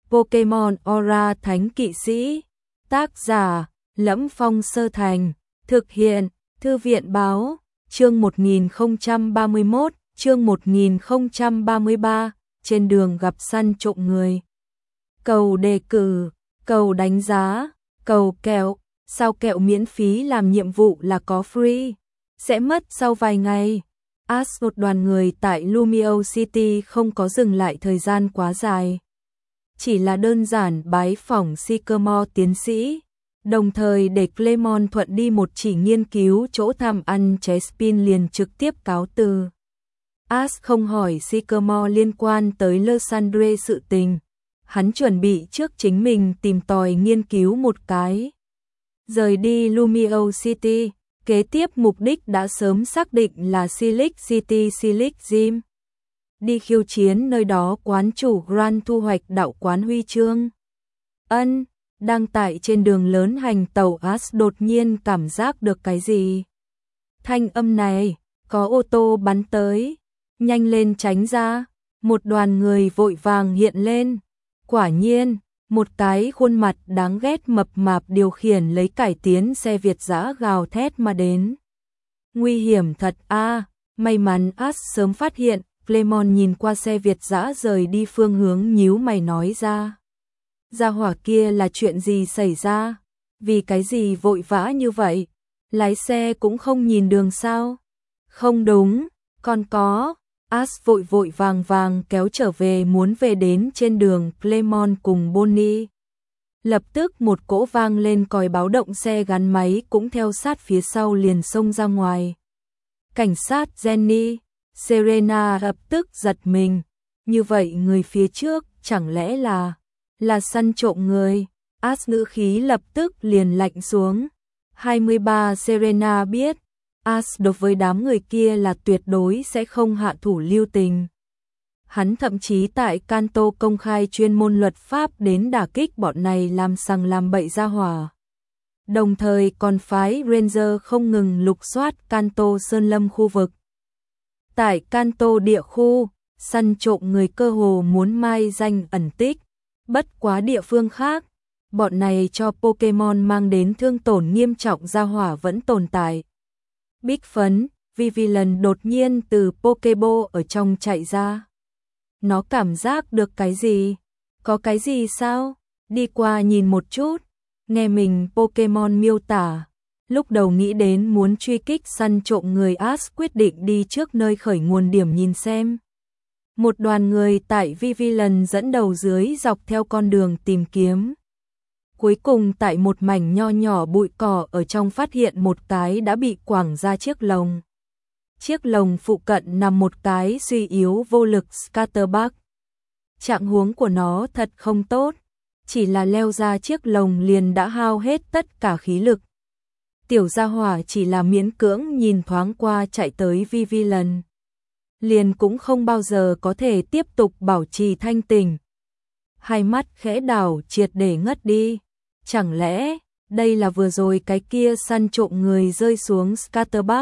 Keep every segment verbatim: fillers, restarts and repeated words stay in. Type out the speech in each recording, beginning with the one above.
Pokemon Aura Thánh Kỵ Sĩ. Tác giả: Lẫm Phong Sơ Thành. Thực hiện: Thư viện báo. Chương một nghìn không trăm ba mươi mốt, chương một nghìn không trăm ba mươi ba, trên đường gặp săn trộm người. Cầu đề cử, cầu đánh giá, cầu kẹo, sao kẹo miễn phí làm nhiệm vụ là có free, sẽ mất sau vài ngày. Ash một đoàn người tại Lumiose City không có dừng lại thời gian quá dài. Chỉ là đơn giản bái phỏng Sycamore tiến sĩ, đồng thời để Clemon thuận đi một chỉ nghiên cứu chỗ thăm ăn Chespin liền trực tiếp cáo từ. Ash không hỏi Sycamore liên quan tới Lysandre sự tình, hắn chuẩn bị trước chính mình tìm tòi nghiên cứu một cái. Rời đi Lumiose City, kế tiếp mục đích đã sớm xác định là Silic City Silic Gym. Đi khiêu chiến nơi đó quán chủ Grand thu hoạch đạo quán huy chương. Ân, đang tại trên đường lớn hành tàu, Ash đột nhiên cảm giác được cái gì. Thanh âm này, có ô tô bắn tới, nhanh lên tránh ra, một đoàn người vội vàng hiện lên. Quả nhiên, một cái khuôn mặt đáng ghét mập mạp điều khiển lấy cải tiến xe Việt dã gào thét mà đến. Nguy hiểm thật a, à, may mắn Ash sớm phát hiện. Clemon nhìn qua xe Việt dã rời đi phương hướng nhíu mày nói ra. Gia hỏa kia là chuyện gì xảy ra? Vì cái gì vội vã như vậy? Lái xe cũng không nhìn đường sao? Không đúng, còn có. Ash vội vội vàng vàng kéo trở về muốn về đến trên đường Clemon cùng Bonnie. Lập tức một cỗ vang lên còi báo động, xe gắn máy cũng theo sát phía sau liền xông ra ngoài. Cảnh sát Jenny, Serena lập tức giật mình, như vậy người phía trước chẳng lẽ là là săn trộm người? Ash ngữ khí lập tức liền lạnh xuống. hai mươi ba Serena biết, Ash đối với đám người kia là tuyệt đối sẽ không hạ thủ lưu tình. Hắn thậm chí tại Kanto công khai chuyên môn luật pháp đến đả kích bọn này làm sằng làm bậy ra hỏa. Đồng thời còn phái Ranger không ngừng lục soát Kanto Sơn Lâm khu vực. Tại Kanto địa khu, săn trộm người cơ hồ muốn mai danh ẩn tích. Bất quá địa phương khác, bọn này cho Pokemon mang đến thương tổn nghiêm trọng ra hỏa vẫn tồn tại. Bích phấn, Vivilan đột nhiên từ Pokeball ở trong chạy ra. Nó cảm giác được cái gì? Có cái gì sao? Đi qua nhìn một chút, nghe mình Pokemon miêu tả. Lúc đầu nghĩ đến muốn truy kích săn trộm người, Ash quyết định đi trước nơi khởi nguồn điểm nhìn xem. Một đoàn người tại Vivilan dẫn đầu dưới dọc theo con đường tìm kiếm. Cuối cùng tại một mảnh nho nhỏ bụi cỏ ở trong phát hiện một cái đã bị quẳng ra chiếc lồng. Chiếc lồng phụ cận nằm một cái suy yếu vô lực Scatterbug. Trạng huống của nó thật không tốt, chỉ là leo ra chiếc lồng liền đã hao hết tất cả khí lực. Tiểu gia hỏa chỉ là miễn cưỡng nhìn thoáng qua chạy tới Vivilan. Liền cũng không bao giờ có thể tiếp tục bảo trì thanh tỉnh. Hai mắt khẽ đảo triệt để ngất đi. Chẳng lẽ đây là vừa rồi cái kia săn trộm người rơi xuống Scatterbug?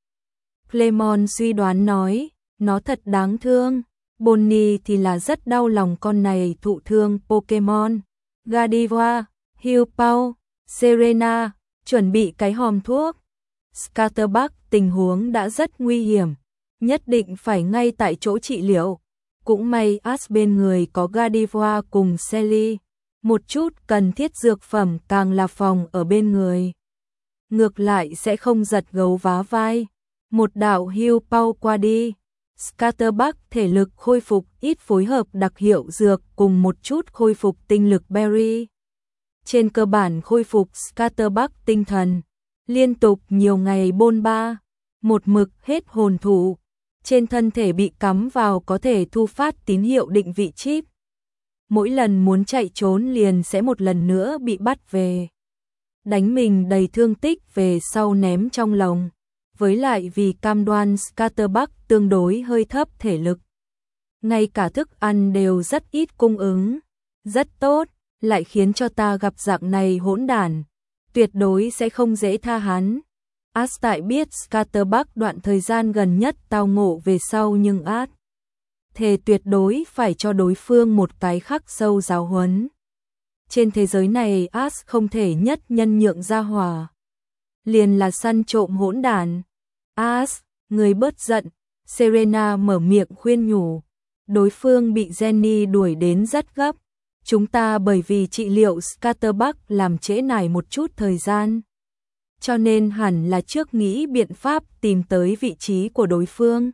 Clemon suy đoán nói, nó thật đáng thương. Bonnie thì là rất đau lòng con này thụ thương Pokemon. Gardevoir, Hugh, Serena, chuẩn bị cái hòm thuốc. Scatterbug tình huống đã rất nguy hiểm, nhất định phải ngay tại chỗ trị liệu. Cũng may Ash bên người có Gardevoir cùng Sally, một chút cần thiết dược phẩm càng là phòng ở bên người. Ngược lại sẽ không giật gấu vá vai. Một đạo Hugh Paul qua đi, Scatterbug thể lực khôi phục ít phối hợp đặc hiệu dược cùng một chút khôi phục tinh lực berry. Trên cơ bản khôi phục Scatterbug tinh thần, liên tục nhiều ngày bôn ba, một mực hết hồn thủ, trên thân thể bị cắm vào có thể thu phát tín hiệu định vị chip. Mỗi lần muốn chạy trốn liền sẽ một lần nữa bị bắt về. Đánh mình đầy thương tích về sau ném trong lồng. Với lại vì cam đoan Scatterbug tương đối hơi thấp thể lực, ngay cả thức ăn đều rất ít cung ứng. Rất tốt, lại khiến cho ta gặp dạng này hỗn đản, tuyệt đối sẽ không dễ tha hắn. Ash tại biết Scatterbug đoạn thời gian gần nhất tao ngộ về sau, nhưng Ash thề tuyệt đối phải cho đối phương một cái khắc sâu giáo huấn. Trên thế giới này Ash không thể nhất nhân nhượng ra hòa. Liền là săn trộm hỗn đản. Ash, người bớt giận, Serena mở miệng khuyên nhủ. Đối phương bị Jenny đuổi đến rất gấp. Chúng ta bởi vì trị liệu Scatterbuck làm trễ nải một chút thời gian. Cho nên hẳn là trước nghĩ biện pháp tìm tới vị trí của đối phương.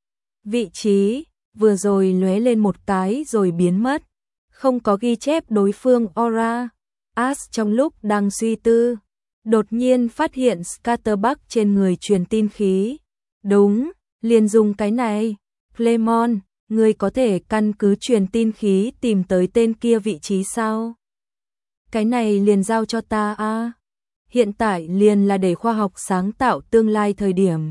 Vị trí, vừa rồi lóe lên một cái rồi biến mất. Không có ghi chép đối phương aura. Ash trong lúc đang suy tư, đột nhiên phát hiện Scatterbuck trên người truyền tin khí. Đúng, liền dùng cái này. Clemon, ngươi có thể căn cứ truyền tin khí tìm tới tên kia vị trí sao? Cái này liền giao cho ta a. À? Hiện tại liền là để khoa học sáng tạo tương lai thời điểm.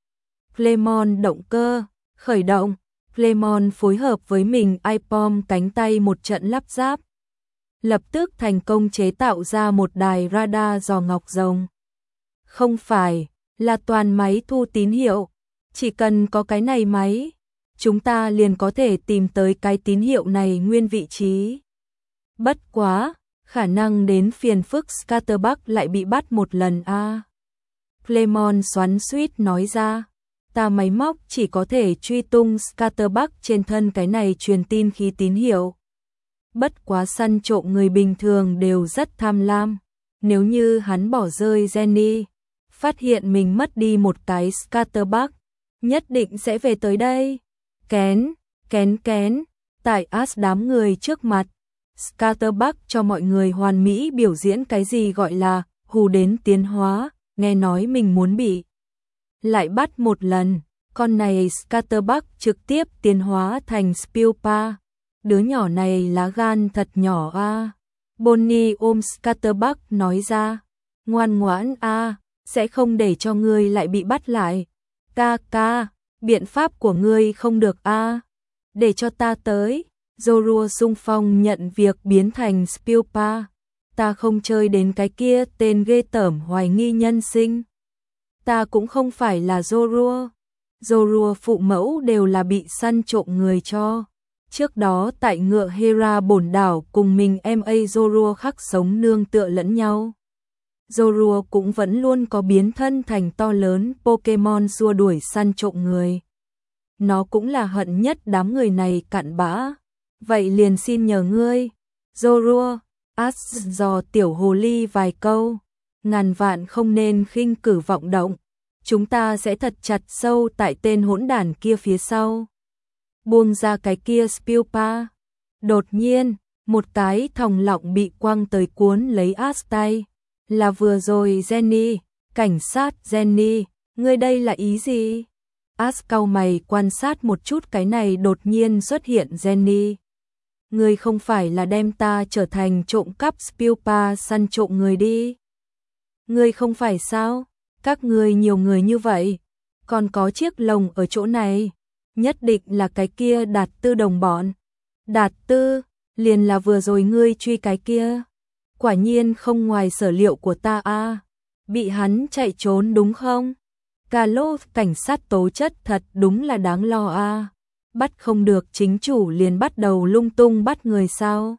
Clemon động cơ, khởi động. Clemon phối hợp với mình iPom cánh tay một trận lắp ráp. Lập tức thành công chế tạo ra một đài radar giò ngọc rồng. Không phải, là toàn máy thu tín hiệu. Chỉ cần có cái này máy, chúng ta liền có thể tìm tới cái tín hiệu này nguyên vị trí. Bất quá, khả năng đến phiền phức Scatterbuck lại bị bắt một lần a. À. Clemon xoắn xuýt nói ra. Ta máy móc chỉ có thể truy tung Scatterbuck trên thân cái này truyền tin khí tín hiệu. Bất quá săn trộm người bình thường đều rất tham lam. Nếu như hắn bỏ rơi Jenny, phát hiện mình mất đi một cái Scatterbuck, nhất định sẽ về tới đây. Kén, kén kén, tại Ash đám người trước mặt, Scatterbuck cho mọi người hoàn mỹ biểu diễn cái gì gọi là hù đến tiến hóa, nghe nói mình muốn bị lại bắt một lần, con này Scatterbuck trực tiếp tiến hóa thành Spilpa. Đứa nhỏ này lá gan thật nhỏ a. À. Bonnie ôm Scatterbuck nói ra, ngoan ngoãn a, à, sẽ không để cho ngươi lại bị bắt lại. Ca ca, biện pháp của ngươi không được a. À. Để cho ta tới. Zorua xung phong nhận việc biến thành Spilpa. Ta không chơi đến cái kia tên ghê tởm hoài nghi nhân sinh. Ta cũng không phải là Zorua. Zorua phụ mẫu đều là bị săn trộm người cho. Trước đó tại ngựa Hera bổn đảo cùng mình em a Zorua khắc sống nương tựa lẫn nhau. Zorua cũng vẫn luôn có biến thân thành to lớn Pokemon xua đuổi săn trộm người. Nó cũng là hận nhất đám người này cặn bã. Vậy liền xin nhờ ngươi, Zorua, Ash dò tiểu hồ ly vài câu. Ngàn vạn không nên khinh cử vọng động. Chúng ta sẽ thật chặt sâu tại tên hỗn đản kia phía sau. Buông ra cái kia Spilpa. Đột nhiên, một cái thòng lọng bị quăng tới cuốn lấy Ash tay. Là vừa rồi Jenny, cảnh sát Jenny, ngươi đây là ý gì? Ash cau mày quan sát một chút cái này đột nhiên xuất hiện Jenny. Ngươi không phải là đem ta trở thành trộm cắp Spilpa săn trộm người đi. Ngươi không phải sao? Các ngươi nhiều người như vậy, còn có chiếc lồng ở chỗ này, nhất định là cái kia Đạt Tư đồng bọn. Đạt Tư, liền là vừa rồi ngươi truy cái kia. Quả nhiên không ngoài sở liệu của ta a. À. Bị hắn chạy trốn đúng không? Carlos cảnh sát tố chất thật đúng là đáng lo a. À. Bắt không được chính chủ liền bắt đầu lung tung bắt người sao?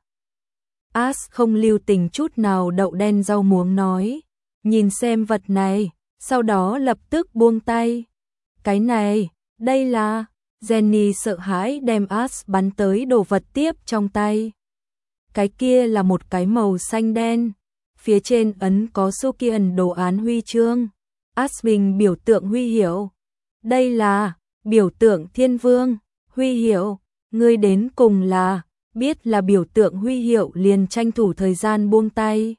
Ash không lưu tình chút nào đậu đen rau muống nói. Nhìn xem vật này, sau đó lập tức buông tay. Cái này, đây là... Jenny sợ hãi đem Ash bắn tới đồ vật tiếp trong tay. Cái kia là một cái màu xanh đen. Phía trên ấn có Sukian đồ án huy chương. Ash mình biểu tượng huy hiệu. Đây là biểu tượng thiên vương. Huy hiệu, ngươi đến cùng là biết là biểu tượng huy hiệu liền tranh thủ thời gian buông tay.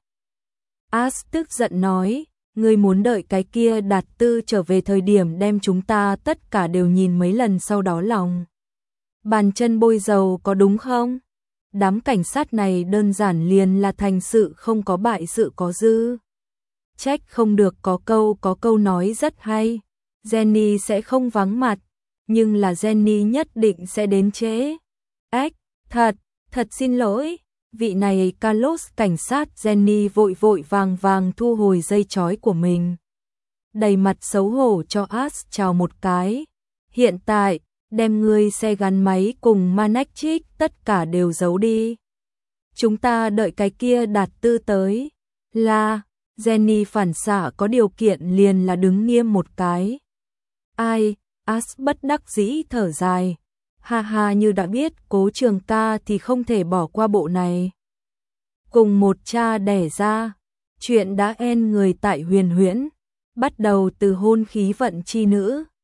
Ash tức giận nói, ngươi muốn đợi cái kia Đạt Tư trở về thời điểm đem chúng ta tất cả đều nhìn mấy lần sau đó lòng bàn chân bôi dầu có đúng không? Đám cảnh sát này đơn giản liền là thành sự không có bại sự có dư. Trách không được có câu có câu nói rất hay. Jenny sẽ không vắng mặt, nhưng là Jenny nhất định sẽ đến trễ. Ếch, thật, thật xin lỗi. Vị này Carlos cảnh sát Jenny vội vội vàng vàng thu hồi dây chói của mình. Đầy mặt xấu hổ cho Ash chào một cái. Hiện tại, đem ngươi xe gắn máy cùng Manectric tất cả đều giấu đi. Chúng ta đợi cái kia Đạt Tư tới. Là, Jenny phản xạ có điều kiện liền là đứng nghiêm một cái. Ai, As bất đắc dĩ thở dài. Ha ha, như đã biết Cố Trường ca thì không thể bỏ qua bộ này. Cùng một cha đẻ ra, chuyện đã en người tại Huyền Huyễn, bắt đầu từ hôn khí vận chi nữ,